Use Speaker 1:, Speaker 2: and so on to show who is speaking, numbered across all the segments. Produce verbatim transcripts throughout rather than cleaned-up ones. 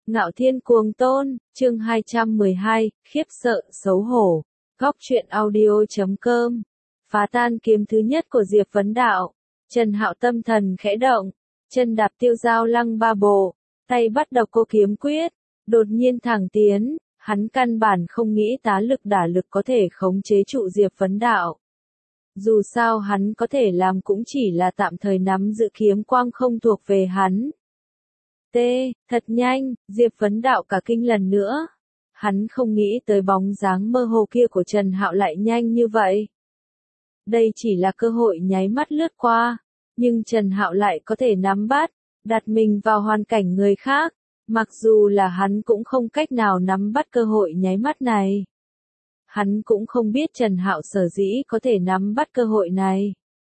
Speaker 1: Ngạo Thiên Cuồng Tôn, chương hai trăm mười hai, khiếp sợ, xấu hổ. Góc truyện audio chấm com. Phá tan kiếm thứ nhất của Diệp Vấn Đạo. Trần Hạo tâm thần khẽ động, chân đạp tiêu dao lăng ba bộ, tay bắt độc cô kiếm quyết, đột nhiên thẳng tiến, hắn căn bản không nghĩ tá lực đả lực có thể khống chế trụ Diệp Vấn Đạo. Dù sao hắn có thể làm cũng chỉ là tạm thời nắm giữ kiếm quang không thuộc về hắn. T, thật nhanh, Diệp Vấn Đạo cả kinh lần nữa. Hắn không nghĩ tới bóng dáng mơ hồ kia của Trần Hạo lại nhanh như vậy. Đây chỉ là cơ hội nháy mắt lướt qua, nhưng Trần Hạo lại có thể nắm bắt, đặt mình vào hoàn cảnh người khác, mặc dù là hắn cũng không cách nào nắm bắt cơ hội nháy mắt này. Hắn cũng không biết Trần Hạo sở dĩ có thể nắm bắt cơ hội này.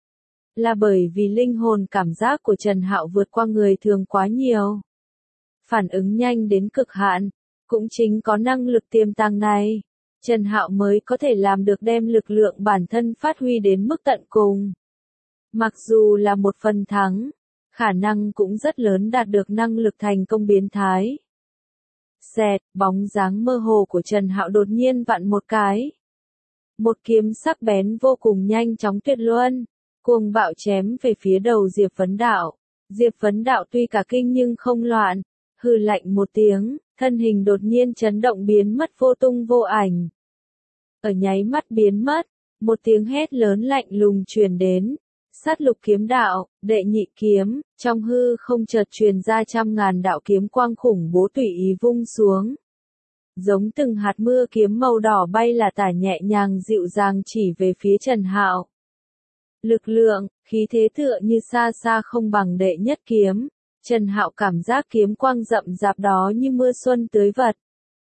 Speaker 1: Là bởi vì linh hồn cảm giác của Trần Hạo vượt qua người thường quá nhiều. Phản ứng nhanh đến cực hạn, cũng chính có năng lực tiềm tàng này, Trần Hạo mới có thể làm được đem lực lượng bản thân phát huy đến mức tận cùng. Mặc dù là một phần thắng, khả năng cũng rất lớn đạt được năng lực thành công biến thái. Xẹt, bóng dáng mơ hồ của Trần Hạo đột nhiên vặn một cái. Một kiếm sắc bén vô cùng nhanh chóng tuyệt luân, cuồng bạo chém về phía đầu Diệp Vấn Đạo. Diệp Vấn Đạo tuy cả kinh nhưng không loạn, hừ lạnh một tiếng, thân hình đột nhiên chấn động biến mất vô tung vô ảnh. Ở nháy mắt biến mất, một tiếng hét lớn lạnh lùng truyền đến. Sát lục kiếm đạo, đệ nhị kiếm, trong hư không chợt truyền ra trăm ngàn đạo kiếm quang khủng bố tùy ý vung xuống. Giống từng hạt mưa kiếm màu đỏ bay là tả nhẹ nhàng dịu dàng chỉ về phía Trần Hạo. Lực lượng, khí thế tựa như xa xa không bằng đệ nhất kiếm, Trần Hạo cảm giác kiếm quang rậm rạp đó như mưa xuân tưới vật.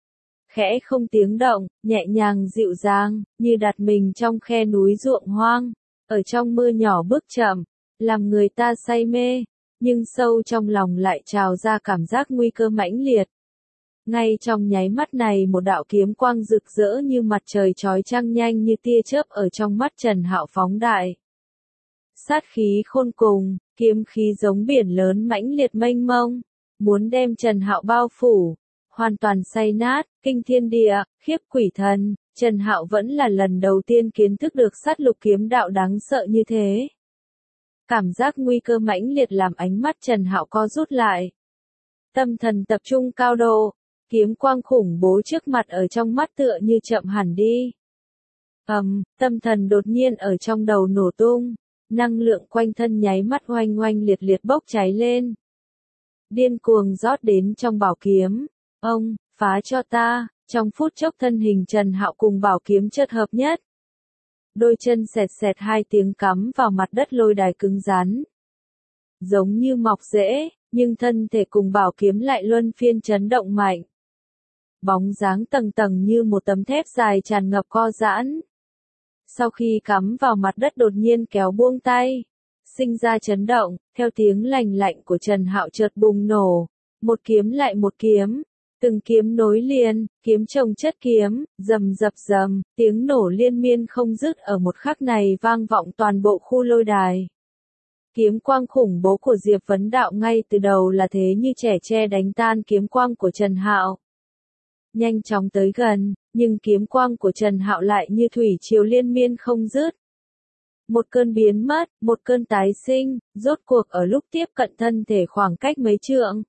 Speaker 1: Khẽ không tiếng động, nhẹ nhàng dịu dàng, như đặt mình trong khe núi ruộng hoang. Ở trong mưa nhỏ bước chậm, làm người ta say mê, nhưng sâu trong lòng lại trào ra cảm giác nguy cơ mãnh liệt. Ngay trong nháy mắt này một đạo kiếm quang rực rỡ như mặt trời chói chang nhanh như tia chớp ở trong mắt Trần Hạo phóng đại. Sát khí khôn cùng, kiếm khí giống biển lớn mãnh liệt mênh mông, muốn đem Trần Hạo bao phủ, hoàn toàn xay nát, kinh thiên địa, khiếp quỷ thần. Trần Hạo vẫn là lần đầu tiên kiến thức được sát lục kiếm đạo đáng sợ như thế. Cảm giác nguy cơ mãnh liệt làm ánh mắt Trần Hạo co rút lại. Tâm thần tập trung cao độ, kiếm quang khủng bố trước mặt ở trong mắt tựa như chậm hẳn đi. Ầm, um, tâm thần đột nhiên ở trong đầu nổ tung, năng lượng quanh thân nháy mắt oanh oanh liệt liệt bốc cháy lên. Điên cuồng rót đến trong bảo kiếm, ông, phá cho ta. Trong phút chốc thân hình Trần Hạo cùng bảo kiếm chợt hợp nhất. Đôi chân xẹt xẹt hai tiếng cắm vào mặt đất lôi đài cứng rắn. Giống như mọc rễ, nhưng thân thể cùng bảo kiếm lại luân phiên chấn động mạnh. Bóng dáng tầng tầng như một tấm thép dài tràn ngập co giãn. Sau khi cắm vào mặt đất đột nhiên kéo buông tay, sinh ra chấn động, theo tiếng lành lạnh của Trần Hạo chợt bùng nổ, một kiếm lại một kiếm. Từng kiếm nối liền, kiếm chồng chất kiếm, rầm rập rầm, tiếng nổ liên miên không dứt ở một khắc này vang vọng toàn bộ khu lôi đài. Kiếm quang khủng bố của Diệp Vấn Đạo ngay từ đầu là thế như trẻ tre đánh tan kiếm quang của Trần Hạo. Nhanh chóng tới gần, nhưng kiếm quang của Trần Hạo lại như thủy triều liên miên không dứt. Một cơn biến mất, một cơn tái sinh, rốt cuộc ở lúc tiếp cận thân thể khoảng cách mấy trượng.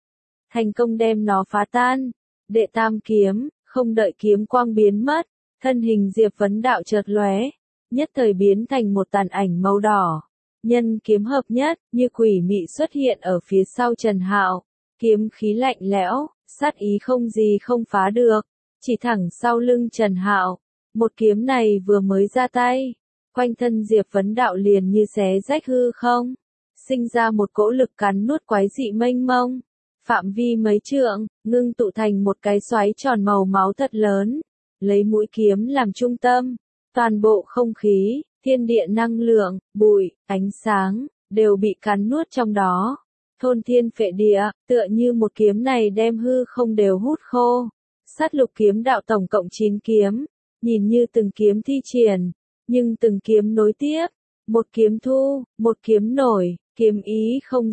Speaker 1: Thành công đem nó phá tan. Đệ tam kiếm, không đợi kiếm quang biến mất, thân hình Diệp Vấn Đạo chợt lóe, nhất thời biến thành một tàn ảnh màu đỏ. Nhân kiếm hợp nhất, như quỷ mị xuất hiện ở phía sau Trần Hạo, kiếm khí lạnh lẽo, sát ý không gì không phá được, chỉ thẳng sau lưng Trần Hạo. Một kiếm này vừa mới ra tay, quanh thân Diệp Vấn Đạo liền như xé rách hư không, sinh ra một cỗ lực cắn nuốt quái dị mênh mông. Phạm vi mấy trượng, ngưng tụ thành một cái xoáy tròn màu máu thật lớn, lấy mũi kiếm làm trung tâm, toàn bộ không khí, thiên địa năng lượng, bụi, ánh sáng, đều bị cắn nuốt trong đó. Thôn thiên phệ địa, tựa như một kiếm này đem hư không đều hút khô. Sát lục kiếm đạo tổng cộng chín kiếm, nhìn như từng kiếm thi triển, nhưng từng kiếm nối tiếp, một kiếm thu, một kiếm nổi, kiếm ý không dứt,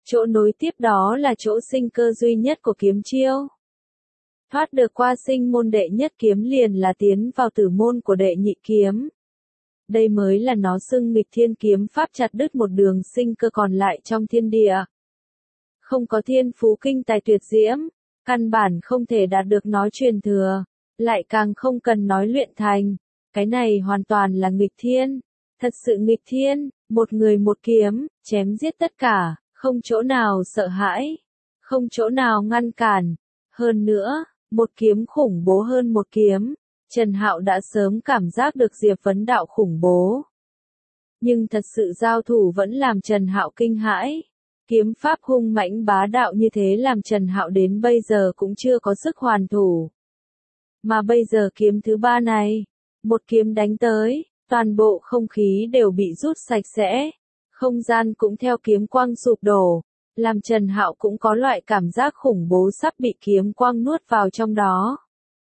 Speaker 1: Chỗ nối tiếp đó là chỗ sinh cơ duy nhất của kiếm chiêu. Thoát được qua sinh môn đệ nhất kiếm liền là tiến vào tử môn của đệ nhị kiếm. Đây mới là nó xưng nghịch thiên kiếm pháp, chặt đứt một đường sinh cơ còn lại trong thiên địa. Không có thiên phú kinh tài tuyệt diễm, căn bản không thể đạt được nó truyền thừa, lại càng không cần nói luyện thành. Cái này hoàn toàn là nghịch thiên, thật sự nghịch thiên, một người một kiếm, chém giết tất cả, không chỗ nào sợ hãi, không chỗ nào ngăn cản. Hơn nữa, một kiếm khủng bố hơn một kiếm, Trần Hạo đã sớm cảm giác được Diệp Vấn Đạo khủng bố. Nhưng thật sự giao thủ vẫn làm Trần Hạo kinh hãi. Kiếm pháp hung mãnh bá đạo như thế làm Trần Hạo đến bây giờ cũng chưa có sức hoàn thủ. Mà bây giờ kiếm thứ ba này, một kiếm đánh tới, toàn bộ không khí đều bị rút sạch sẽ, không gian cũng theo kiếm quang sụp đổ, làm Trần Hạo cũng có loại cảm giác khủng bố sắp bị kiếm quang nuốt vào trong đó.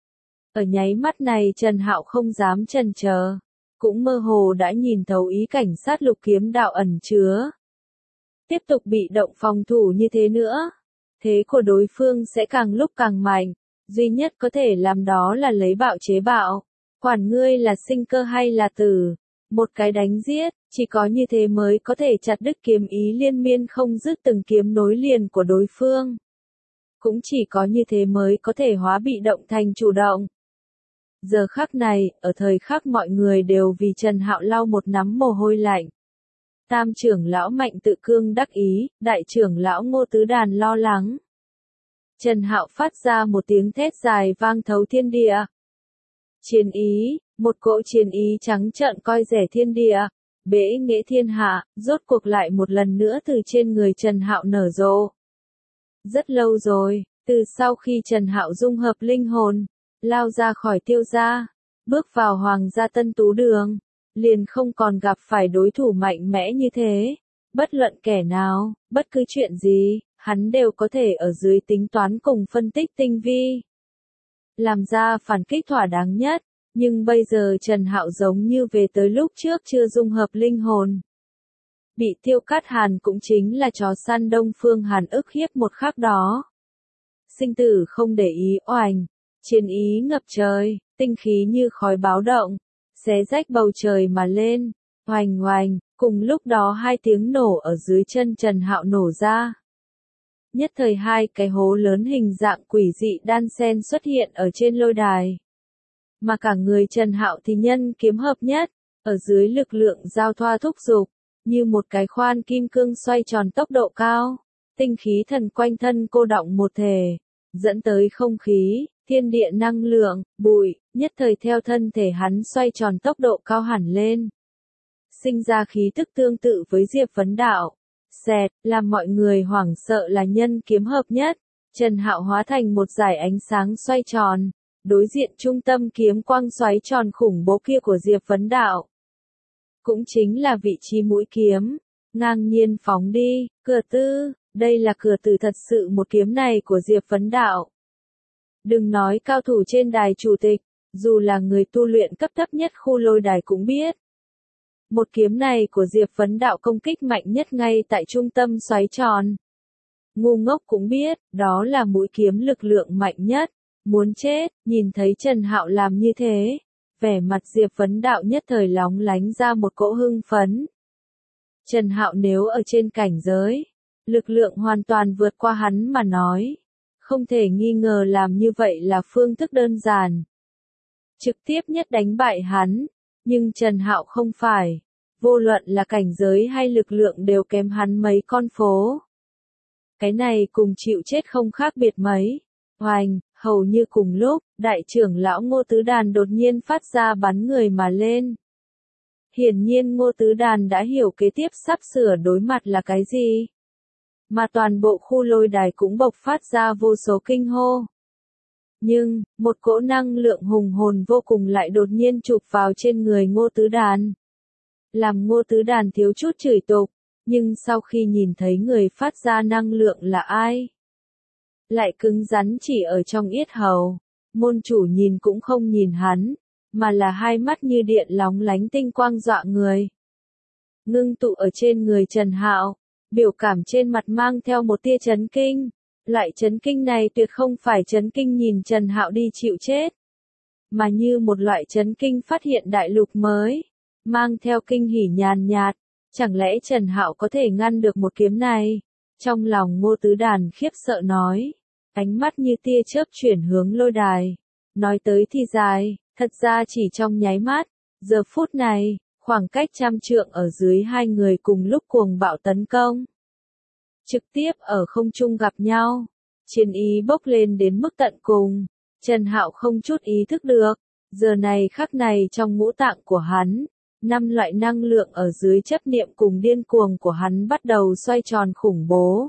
Speaker 1: Ở nháy mắt này Trần Hạo không dám chần chờ, cũng mơ hồ đã nhìn thấu ý cảnh sát lục kiếm đạo ẩn chứa. Tiếp tục bị động phòng thủ như thế nữa, thế của đối phương sẽ càng lúc càng mạnh, duy nhất có thể làm đó là lấy bạo chế bạo, quản ngươi là sinh cơ hay là tử, một cái đánh giết, chỉ có như thế mới có thể chặt đứt kiếm ý liên miên không dứt từng kiếm nối liền của đối phương. Cũng chỉ có như thế mới có thể hóa bị động thành chủ động. Giờ khắc này, ở thời khắc mọi người đều vì Trần Hạo lau một nắm mồ hôi lạnh. Tam trưởng lão Mạnh Tự Cương đắc ý, đại trưởng lão Ngô Tứ Đàn lo lắng. Trần Hạo phát ra một tiếng thét dài vang thấu thiên địa. Chiến ý, một cỗ chiến ý trắng trợn coi rẻ thiên địa, bẽ nghệ thiên hạ, rốt cuộc lại một lần nữa từ trên người Trần Hạo nở rộ. Rất lâu rồi, từ sau khi Trần Hạo dung hợp linh hồn, lao ra khỏi Tiêu gia, bước vào Hoàng gia Tân Tú Đường, liền không còn gặp phải đối thủ mạnh mẽ như thế. Bất luận kẻ nào, bất cứ chuyện gì, hắn đều có thể ở dưới tính toán cùng phân tích tinh vi, làm ra phản kích thỏa đáng nhất. Nhưng bây giờ Trần Hạo giống như về tới lúc trước chưa dung hợp linh hồn. Bị Tiêu Cát Hàn cũng chính là chó săn Đông Phương Hàn ức hiếp một khắc đó. Sinh tử không để ý, oành, chiến ý ngập trời, tinh khí như khói báo động, xé rách bầu trời mà lên, oành oành, cùng lúc đó hai tiếng nổ ở dưới chân Trần Hạo nổ ra. Nhất thời hai cái hố lớn hình dạng quỷ dị đan xen xuất hiện ở trên lôi đài. Mà cả người Trần Hạo thì nhân kiếm hợp nhất, ở dưới lực lượng giao thoa thúc giục, như một cái khoan kim cương xoay tròn tốc độ cao, tinh khí thần quanh thân cô đọng một thể, dẫn tới không khí, thiên địa năng lượng, bụi, nhất thời theo thân thể hắn xoay tròn tốc độ cao hẳn lên. Sinh ra khí tức tương tự với Diệp Vấn Đạo, xẹt, làm mọi người hoảng sợ là nhân kiếm hợp nhất, Trần Hạo hóa thành một dải ánh sáng xoay tròn. Đối diện trung tâm kiếm quang xoáy tròn khủng bố kia của Diệp Vấn Đạo. Cũng chính là vị trí mũi kiếm, ngang nhiên phóng đi, cửa tư, đây là cửa tử thật sự một kiếm này của Diệp Vấn Đạo. Đừng nói cao thủ trên đài chủ tịch, dù là người tu luyện cấp thấp nhất khu lôi đài cũng biết. Một kiếm này của Diệp Vấn Đạo công kích mạnh nhất ngay tại trung tâm xoáy tròn. Ngu ngốc cũng biết, đó là mũi kiếm lực lượng mạnh nhất. Muốn chết, nhìn thấy Trần Hạo làm như thế, vẻ mặt Diệp Vấn Đạo nhất thời lóng lánh ra một cỗ hưng phấn. Trần Hạo nếu ở trên cảnh giới, lực lượng hoàn toàn vượt qua hắn mà nói, không thể nghi ngờ làm như vậy là phương thức đơn giản, trực tiếp nhất đánh bại hắn, nhưng Trần Hạo không phải, vô luận là cảnh giới hay lực lượng đều kém hắn mấy con phố. Cái này cùng chịu chết không khác biệt mấy. Hoành, hầu như cùng lúc, đại trưởng lão Ngô Tứ Đàn đột nhiên phát ra bắn người mà lên. Hiển nhiên Ngô Tứ Đàn đã hiểu kế tiếp sắp sửa đối mặt là cái gì. Mà toàn bộ khu lôi đài cũng bộc phát ra vô số kinh hô. Nhưng, một cỗ năng lượng hùng hồn vô cùng lại đột nhiên chụp vào trên người Ngô Tứ Đàn. Làm Ngô Tứ Đàn thiếu chút chửi tục, nhưng sau khi nhìn thấy người phát ra năng lượng là ai, lại cứng rắn chỉ ở trong yết hầu. Môn chủ nhìn cũng không nhìn hắn, mà là hai mắt như điện lóng lánh tinh quang dọa người. Ngưng tụ ở trên người Trần Hạo, biểu cảm trên mặt mang theo một tia chấn kinh. Loại chấn kinh này tuyệt không phải chấn kinh nhìn Trần Hạo đi chịu chết, mà như một loại chấn kinh phát hiện đại lục mới, mang theo kinh hỉ nhàn nhạt. Chẳng lẽ Trần Hạo có thể ngăn được một kiếm này? Trong lòng Ngô Tứ Đàn khiếp sợ nói, ánh mắt như tia chớp chuyển hướng lôi đài. Nói tới thì dài, thật ra chỉ trong nháy mắt, giờ phút này, khoảng cách trăm trượng ở dưới hai người cùng lúc cuồng bạo tấn công. Trực tiếp ở không trung gặp nhau, chiến ý bốc lên đến mức tận cùng, Trần Hạo không chút ý thức được, giờ này khắc này trong ngũ tạng của hắn, năm loại năng lượng ở dưới chấp niệm cùng điên cuồng của hắn bắt đầu xoay tròn khủng bố.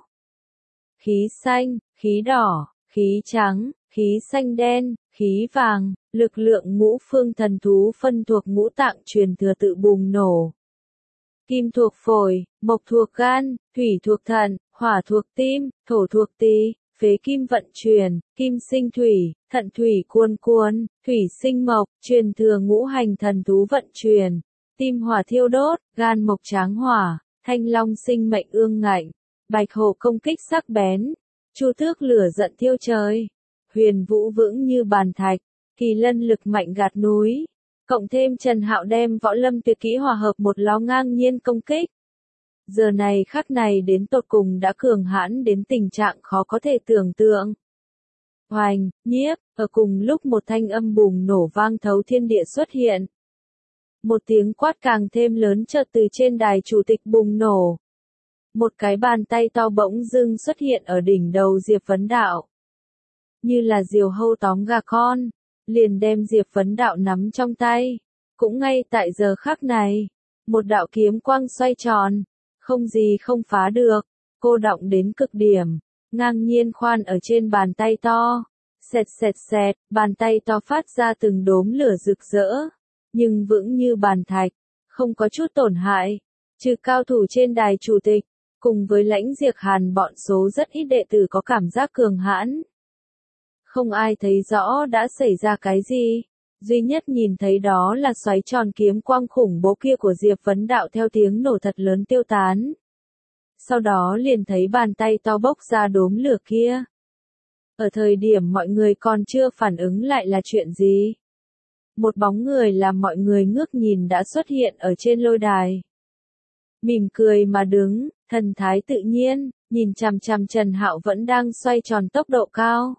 Speaker 1: Khí xanh, khí đỏ, khí trắng, khí xanh đen, khí vàng, lực lượng ngũ phương thần thú phân thuộc ngũ tạng truyền thừa tự bùng nổ. Kim thuộc phổi, mộc thuộc gan, thủy thuộc thận, hỏa thuộc tim, thổ thuộc tỳ, phế kim vận chuyển, kim sinh thủy, thận thủy cuồn cuộn, thủy sinh mộc, truyền thừa ngũ hành thần thú vận chuyển, tim hỏa thiêu đốt, gan mộc tráng hỏa, thanh long sinh mệnh ương ngạnh, bạch hổ công kích sắc bén, chu tước lửa giận thiêu trời, huyền vũ vững như bàn thạch, kỳ lân lực mạnh gạt núi. Cộng thêm Trần Hạo đem võ lâm tuyệt kỹ hòa hợp một ló ngang nhiên công kích. Giờ này khắc này đến tột cùng đã cường hãn đến tình trạng khó có thể tưởng tượng. Hoành, nhiếp, ở cùng lúc một thanh âm bùng nổ vang thấu thiên địa xuất hiện. Một tiếng quát càng thêm lớn chợt từ trên đài chủ tịch bùng nổ. Một cái bàn tay to bỗng dưng xuất hiện ở đỉnh đầu Diệp Vấn Đạo. Như là diều hâu tóm gà con, liền đem Diệp Vấn Đạo nắm trong tay. Cũng ngay tại giờ khắc này, một đạo kiếm quang xoay tròn, không gì không phá được, cô động đến cực điểm, ngang nhiên khoan ở trên bàn tay to. Xẹt xẹt xẹt, bàn tay to phát ra từng đốm lửa rực rỡ, nhưng vững như bàn thạch, không có chút tổn hại. Trừ cao thủ trên đài chủ tịch, cùng với Lãnh Diệp Hàn bọn số rất ít đệ tử có cảm giác cường hãn. Không ai thấy rõ đã xảy ra cái gì, duy nhất nhìn thấy đó là xoáy tròn kiếm quang khủng bố kia của Diệp Vấn Đạo theo tiếng nổ thật lớn tiêu tán. Sau đó liền thấy bàn tay to bốc ra đốm lửa kia. Ở thời điểm mọi người còn chưa phản ứng lại là chuyện gì, một bóng người làm mọi người ngước nhìn đã xuất hiện ở trên lôi đài. Mỉm cười mà đứng, thần thái tự nhiên, nhìn chằm chằm Trần Hạo vẫn đang xoay tròn tốc độ cao.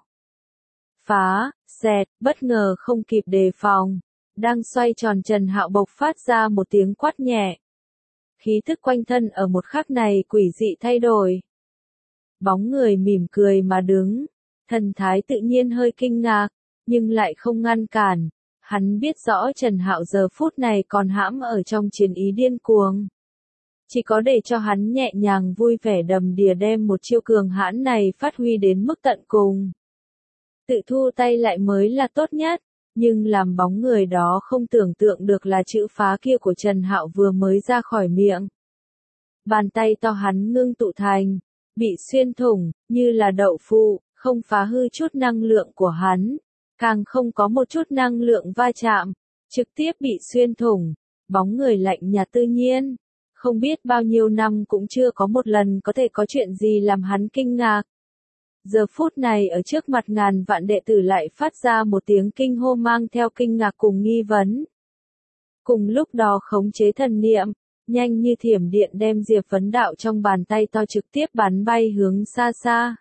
Speaker 1: Phá, xẹt, bất ngờ không kịp đề phòng, đang xoay tròn Trần Hạo bộc phát ra một tiếng quát nhẹ. Khí thức quanh thân ở một khắc này quỷ dị thay đổi. Bóng người mỉm cười mà đứng, thần thái tự nhiên hơi kinh ngạc, nhưng lại không ngăn cản. Hắn biết rõ Trần Hạo giờ phút này còn hãm ở trong chiến ý điên cuồng. Chỉ có để cho hắn nhẹ nhàng vui vẻ đầm đìa đem một chiêu cường hãn này phát huy đến mức tận cùng. Tự thu tay lại mới là tốt nhất, nhưng làm bóng người đó không tưởng tượng được là chữ phá kia của Trần Hạo vừa mới ra khỏi miệng. Bàn tay to hắn ngưng tụ thành, bị xuyên thủng, như là đậu phụ, không phá hư chút năng lượng của hắn, càng không có một chút năng lượng va chạm, trực tiếp bị xuyên thủng, bóng người lạnh nhạt tự nhiên, không biết bao nhiêu năm cũng chưa có một lần có thể có chuyện gì làm hắn kinh ngạc. Giờ phút này ở trước mặt ngàn vạn đệ tử lại phát ra một tiếng kinh hô mang theo kinh ngạc cùng nghi vấn. Cùng lúc đó khống chế thần niệm, nhanh như thiểm điện đem Diệp Vấn Đạo trong bàn tay to trực tiếp bắn bay hướng xa xa.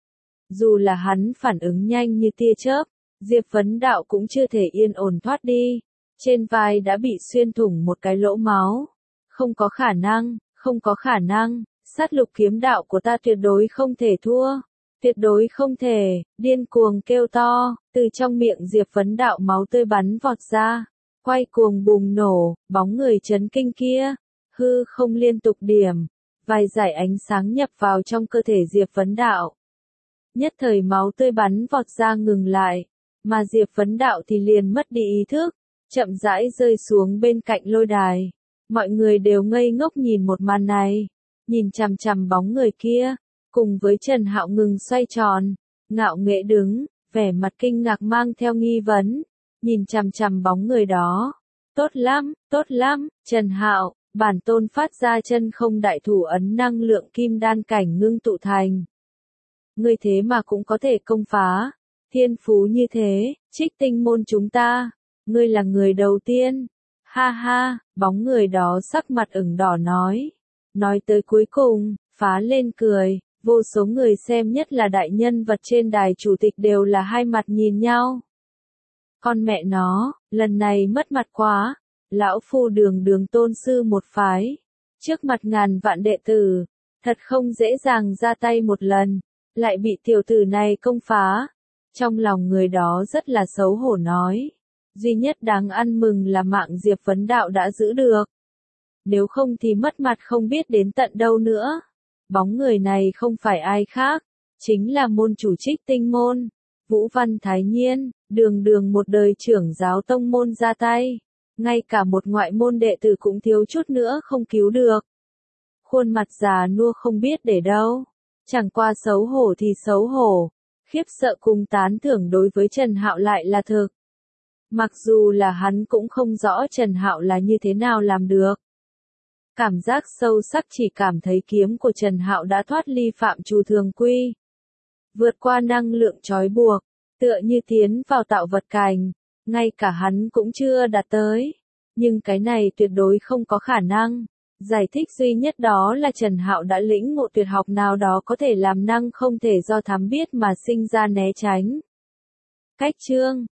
Speaker 1: Dù là hắn phản ứng nhanh như tia chớp, Diệp Vấn Đạo cũng chưa thể yên ổn thoát đi. Trên vai đã bị xuyên thủng một cái lỗ máu. Không có khả năng, không có khả năng, sát lục kiếm đạo của ta tuyệt đối không thể thua. Tuyệt đối không thể, điên cuồng kêu to, từ trong miệng Diệp Vấn Đạo máu tươi bắn vọt ra, quay cuồng bùng nổ, bóng người chấn kinh kia, hư không liên tục điểm, vài dải ánh sáng nhập vào trong cơ thể Diệp Vấn Đạo. Nhất thời máu tươi bắn vọt ra ngừng lại, mà Diệp Vấn Đạo thì liền mất đi ý thức, chậm rãi rơi xuống bên cạnh lôi đài. Mọi người đều ngây ngốc nhìn một màn này, nhìn chằm chằm bóng người kia. Cùng với Trần Hạo ngừng xoay tròn, ngạo nghễ đứng, vẻ mặt kinh ngạc mang theo nghi vấn, nhìn chằm chằm bóng người đó. Tốt lắm, tốt lắm, Trần Hạo, bản tôn phát ra chân không đại thủ ấn năng lượng kim đan cảnh ngưng tụ thành. Ngươi thế mà cũng có thể công phá, thiên phú như thế, Trích Tinh môn chúng ta, ngươi là người đầu tiên. Ha ha, bóng người đó sắc mặt ửng đỏ nói. Nói tới cuối cùng, phá lên cười, vô số người xem nhất là đại nhân vật trên đài chủ tịch đều là hai mặt nhìn nhau. Con mẹ nó, lần này mất mặt quá, lão phu đường đường tôn sư một phái, trước mặt ngàn vạn đệ tử, thật không dễ dàng ra tay một lần, lại bị tiểu tử này công phá. Trong lòng người đó rất là xấu hổ nói, duy nhất đáng ăn mừng là mạng Diệp Vấn Đạo đã giữ được. Nếu không thì mất mặt không biết đến tận đâu nữa. Bóng người này không phải ai khác, chính là môn chủ Trích Tinh môn, Vũ Văn Thái Nhiên, đường đường một đời trưởng giáo tông môn ra tay, ngay cả một ngoại môn đệ tử cũng thiếu chút nữa không cứu được. Khuôn mặt già nua không biết để đâu, chẳng qua xấu hổ thì xấu hổ, khiếp sợ cùng tán thưởng đối với Trần Hạo lại là thực. Mặc dù là hắn cũng không rõ Trần Hạo là như thế nào làm được. Cảm giác sâu sắc chỉ cảm thấy kiếm của Trần Hạo đã thoát ly phạm trù thường quy. Vượt qua năng lượng trói buộc, tựa như tiến vào tạo vật cảnh, ngay cả hắn cũng chưa đạt tới. Nhưng cái này tuyệt đối không có khả năng. Giải thích duy nhất đó là Trần Hạo đã lĩnh ngộ tuyệt học nào đó có thể làm năng không thể do thám biết mà sinh ra né tránh. Cách chương